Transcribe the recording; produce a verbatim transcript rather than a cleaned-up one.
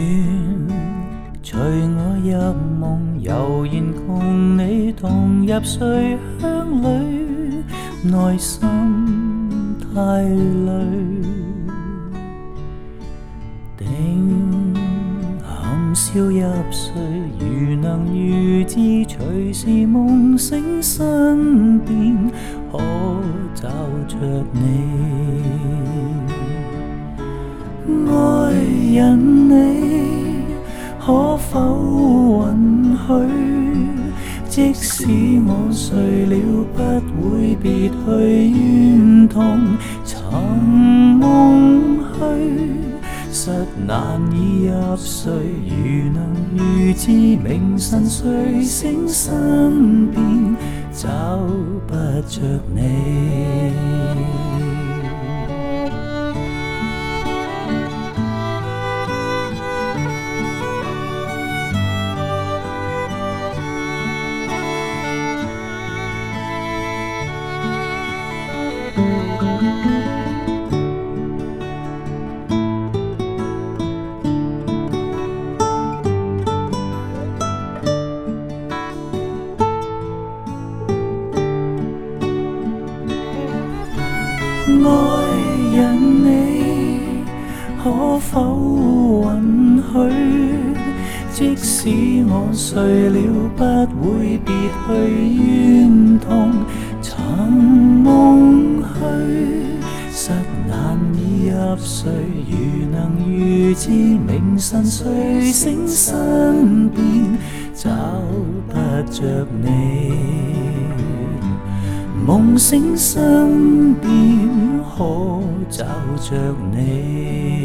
隨我入夢，悠然共你同入睡鄉裏，內心太累。定含笑入睡，如能預知隨時夢醒身邊，可找着你。愛人你可否允許，即使我睡了不會別去，願同尋夢去，實難以入睡，如能預知明晨睡醒身邊，找不着你。愛人你可否允許，即使我睡了不會別去，願同尋夢去，實難以入睡，如能預知明晨睡醒身邊，找不着你。夢醒身邊可找着你。